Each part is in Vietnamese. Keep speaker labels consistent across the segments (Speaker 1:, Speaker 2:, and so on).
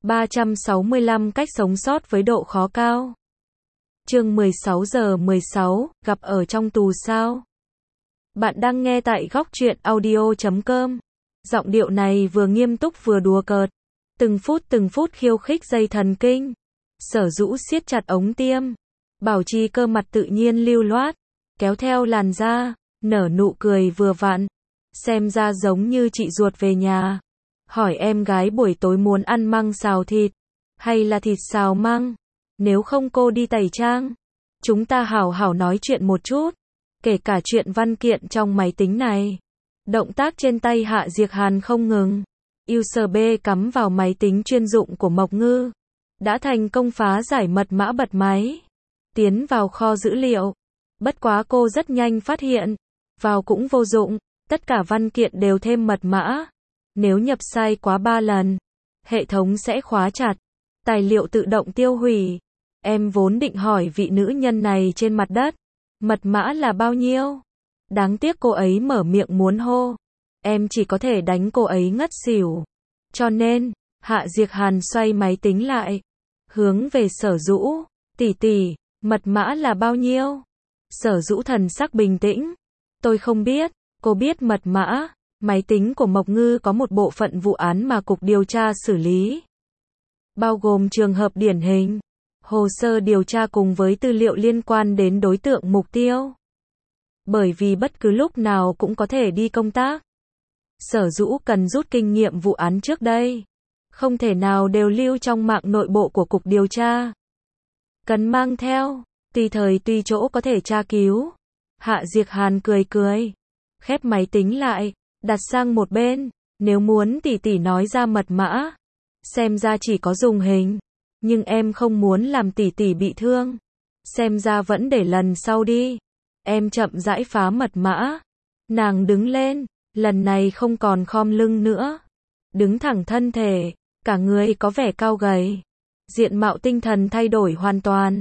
Speaker 1: 365 cách sống sót với độ khó cao. Chương 16 giờ 16, gặp ở trong tù sao? Bạn đang nghe tại góc truyện audio.com. Giọng điệu này vừa nghiêm túc vừa đùa cợt. Từng phút khiêu khích dây thần kinh. Sở Dũ siết chặt ống tiêm. Bảo trì cơ mặt tự nhiên lưu loát. Kéo theo làn da, nở nụ cười vừa vặn. Xem ra giống như chị ruột về nhà. Hỏi em gái buổi tối muốn ăn măng xào thịt, hay là thịt xào măng? Nếu không cô đi tẩy trang. Chúng ta hảo hảo nói chuyện một chút. Kể cả chuyện văn kiện trong máy tính này. Động tác trên tay Hạ Diệc Hàn không ngừng. USB cắm vào máy tính chuyên dụng của Mộc Ngư. Đã thành công phá giải mật mã bật máy. Tiến vào kho dữ liệu. Bất quá cô rất nhanh phát hiện. Vào cũng vô dụng. Tất cả văn kiện đều thêm mật mã. Nếu nhập sai quá 3 lần, hệ thống sẽ khóa chặt. Tài liệu tự động tiêu hủy. Em vốn định hỏi vị nữ nhân này trên mặt đất. Mật mã là bao nhiêu? Đáng tiếc cô ấy mở miệng muốn hô. Em chỉ có thể đánh cô ấy ngất xỉu. Cho nên, Hạ Diệc Hàn xoay máy tính lại. Hướng về Sở Dũ. Tỷ, mật mã là bao nhiêu? Sở Dũ thần sắc bình tĩnh. Tôi không biết. Cô biết mật mã. Máy tính của Mộc Ngư có một bộ phận vụ án mà cục điều tra xử lý. Bao gồm trường hợp điển hình, hồ sơ điều tra cùng với tư liệu liên quan đến đối tượng mục tiêu. Bởi vì bất cứ lúc nào cũng có thể đi công tác. Sở Dũ cần rút kinh nghiệm vụ án trước đây. Không thể nào đều lưu trong mạng nội bộ của cục điều tra. Cần mang theo, tùy thời tùy chỗ có thể tra cứu. Hạ Diệc Hàn cười. Khép máy tính lại. Đặt sang một bên, nếu muốn tỷ nói ra mật mã. Xem ra chỉ có dùng hình. Nhưng em không muốn làm tỷ bị thương. Xem ra vẫn để lần sau đi. Em chậm rãi phá mật mã. Nàng đứng lên, lần này không còn khom lưng nữa. Đứng thẳng thân thể, cả người có vẻ cao gầy. Diện mạo tinh thần thay đổi hoàn toàn.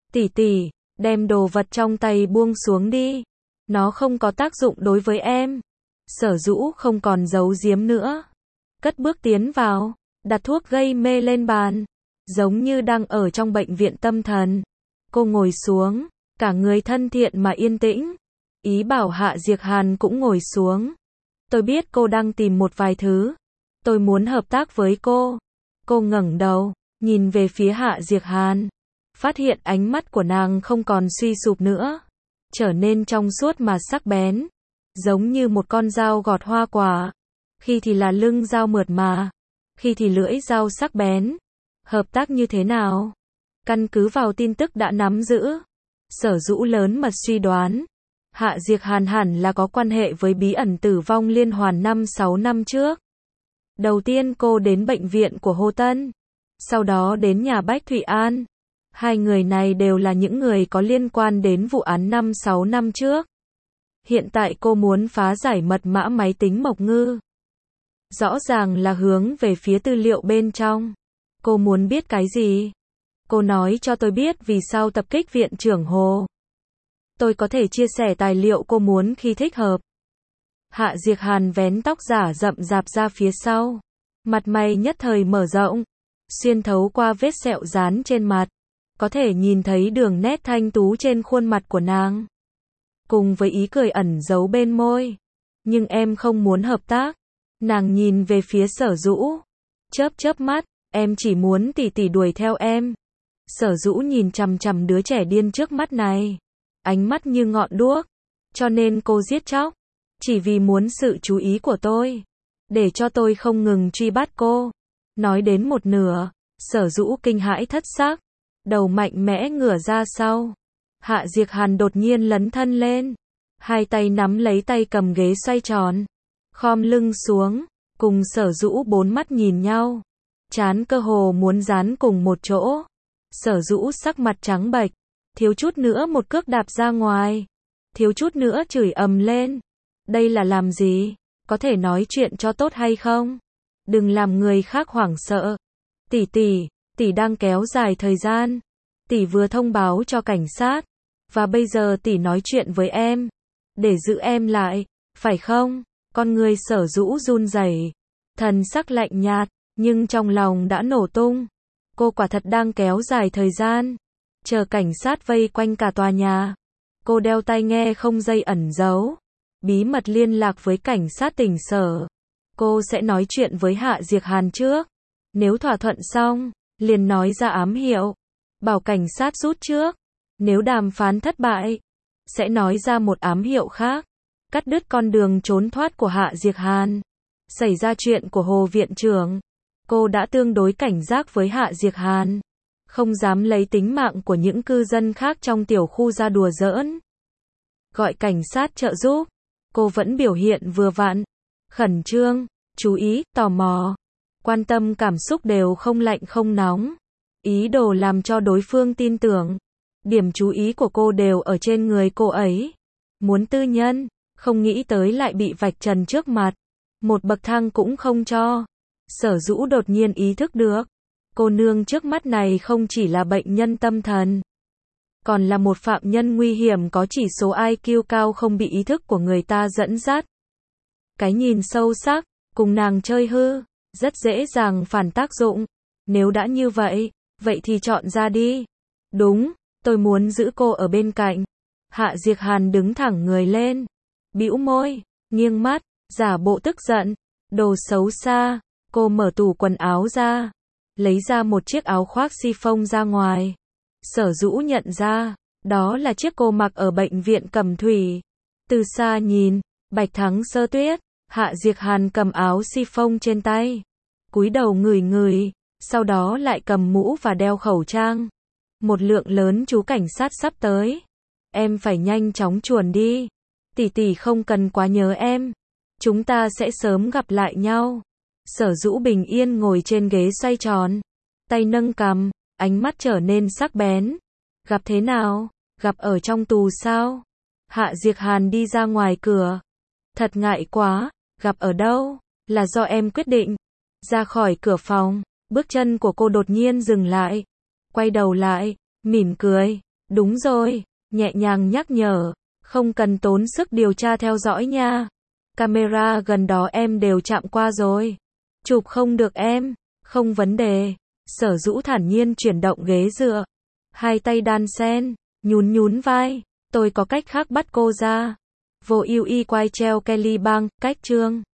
Speaker 1: Tỷ, đem đồ vật trong tay buông xuống đi. Nó không có tác dụng đối với em. Sở Dũ không còn giấu giếm nữa. Cất bước tiến vào, đặt thuốc gây mê lên bàn. Giống như đang ở trong bệnh viện tâm thần. Cô ngồi xuống, cả người thân thiện mà yên tĩnh. Ý bảo Hạ Diệc Hàn cũng ngồi xuống. Tôi biết cô đang tìm một vài thứ. Tôi muốn hợp tác với cô. Cô ngẩng đầu, nhìn về phía Hạ Diệc Hàn. Phát hiện ánh mắt của nàng không còn suy sụp nữa. Trở nên trong suốt mà sắc bén. Giống như một con dao gọt hoa quả. Khi thì là lưng dao mượt mà. Khi thì lưỡi dao sắc bén. Hợp tác như thế nào? Căn cứ vào tin tức đã nắm giữ. Sở Dũ lớn mật suy đoán. Hạ Diệc Hàn hẳn là có quan hệ với bí ẩn tử vong liên hoàn 5-6 năm trước. Đầu tiên cô đến bệnh viện của Hồ Tân. Sau đó đến nhà Bách Thụy An. Hai người này đều là những người có liên quan đến vụ án 5-6 năm trước. Hiện tại cô muốn phá giải mật mã máy tính Mộc Ngư. Rõ ràng là hướng về phía tư liệu bên trong. Cô muốn biết cái gì? Cô nói cho tôi biết vì sao tập kích viện trưởng Hồ. Tôi có thể chia sẻ tài liệu cô muốn khi thích hợp. Hạ Diệc Hàn vén tóc giả rậm rạp ra phía sau. Mặt mày nhất thời mở rộng. Xuyên thấu qua vết sẹo dán trên mặt. Có thể nhìn thấy đường nét thanh tú trên khuôn mặt của nàng. Cùng với ý cười ẩn giấu bên môi. Nhưng em không muốn hợp tác. Nàng nhìn về phía Sở Dũ. Chớp mắt, em chỉ muốn tỷ đuổi theo em. Sở Dũ nhìn chằm đứa trẻ điên trước mắt này. Ánh mắt như ngọn đuốc. Cho nên cô giết chóc. Chỉ vì muốn sự chú ý của tôi. Để cho tôi không ngừng truy bắt cô. Nói đến một nửa, Sở Dũ kinh hãi thất xác. Đầu mạnh mẽ ngửa ra sau. Hạ Diệc Hàn đột nhiên lấn thân lên. Hai tay nắm lấy tay cầm ghế xoay tròn. Khom lưng xuống. Cùng Sở Dũ bốn mắt nhìn nhau. Trán cơ hồ muốn dán cùng một chỗ. Sở Dũ sắc mặt trắng bệch. Thiếu chút nữa một cước đạp ra ngoài. Thiếu chút nữa chửi ầm lên. Đây là làm gì? Có thể nói chuyện cho tốt hay không? Đừng làm người khác hoảng sợ. Tỷ đang kéo dài thời gian. Tỷ vừa thông báo cho cảnh sát. Và bây giờ tỷ nói chuyện với em. Để giữ em lại. Phải không? Con người Sở Dũ run rẩy. Thần sắc lạnh nhạt. Nhưng trong lòng đã nổ tung. Cô quả thật đang kéo dài thời gian, chờ cảnh sát vây quanh cả tòa nhà. Cô đeo tai nghe không dây ẩn giấu, bí mật liên lạc với cảnh sát tỉnh Sở. Cô sẽ nói chuyện với Hạ Diệc Hàn trước. Nếu thỏa thuận xong, liền nói ra ám hiệu, bảo cảnh sát rút trước. Nếu đàm phán thất bại, sẽ nói ra một ám hiệu khác, cắt đứt con đường trốn thoát của Hạ Diệc Hàn. Xảy ra chuyện của Hồ viện trưởng, cô đã tương đối cảnh giác với Hạ Diệc Hàn, không dám lấy tính mạng của những cư dân khác trong tiểu khu ra đùa giỡn. Gọi cảnh sát trợ giúp, cô vẫn biểu hiện vừa vặn, khẩn trương, chú ý, tò mò, quan tâm cảm xúc đều không lạnh không nóng, ý đồ làm cho đối phương tin tưởng. Điểm chú ý của cô đều ở trên người cô ấy. Muốn tư nhân, không nghĩ tới lại bị vạch trần trước mặt. Một bậc thang cũng không cho. Sở Dũ đột nhiên ý thức được, cô nương trước mắt này không chỉ là bệnh nhân tâm thần, còn là một phạm nhân nguy hiểm có chỉ số IQ cao không bị ý thức của người ta dẫn dắt. Cái nhìn sâu sắc, cùng nàng chơi hư, rất dễ dàng phản tác dụng. Nếu đã như vậy, vậy thì chọn ra đi. Đúng, tôi muốn giữ cô ở bên cạnh. Hạ Diệc Hàn đứng thẳng người lên, bĩu môi, nghiêng mắt, giả bộ tức giận. Đồ xấu xa. Cô mở tủ quần áo ra, lấy ra một chiếc áo khoác chiffon ra ngoài. Sở Dũ nhận ra, đó là chiếc cô mặc ở bệnh viện Cẩm Thủy. Từ xa nhìn, bạch thắng sơ tuyết. Hạ Diệc Hàn cầm áo chiffon trên tay, cúi đầu ngửi ngửi, sau đó lại cầm mũ và đeo khẩu trang. Một lượng lớn chú cảnh sát sắp tới. Em phải nhanh chóng chuồn đi. Tỷ tỷ không cần quá nhớ em. Chúng ta sẽ sớm gặp lại nhau. Sở Dũ bình yên ngồi trên ghế xoay tròn, tay nâng cằm, ánh mắt trở nên sắc bén. Gặp thế nào? Gặp ở trong tù sao? Hạ Diệc Hàn đi ra ngoài cửa. Thật ngại quá, gặp ở đâu? Là do em quyết định. Ra khỏi cửa phòng, bước chân của cô đột nhiên dừng lại. Quay đầu lại, mỉm cười. Đúng rồi, nhẹ nhàng nhắc nhở. Không cần tốn sức điều tra theo dõi nha. Camera gần đó em đều chạm qua rồi. Chụp không được em, không vấn đề. Sở Dũ thản nhiên chuyển động ghế dựa, hai tay đan sen, nhún nhún vai. Tôi có cách khác bắt cô ra. Vô ưu y quay treo Kelly Bang, cách chương.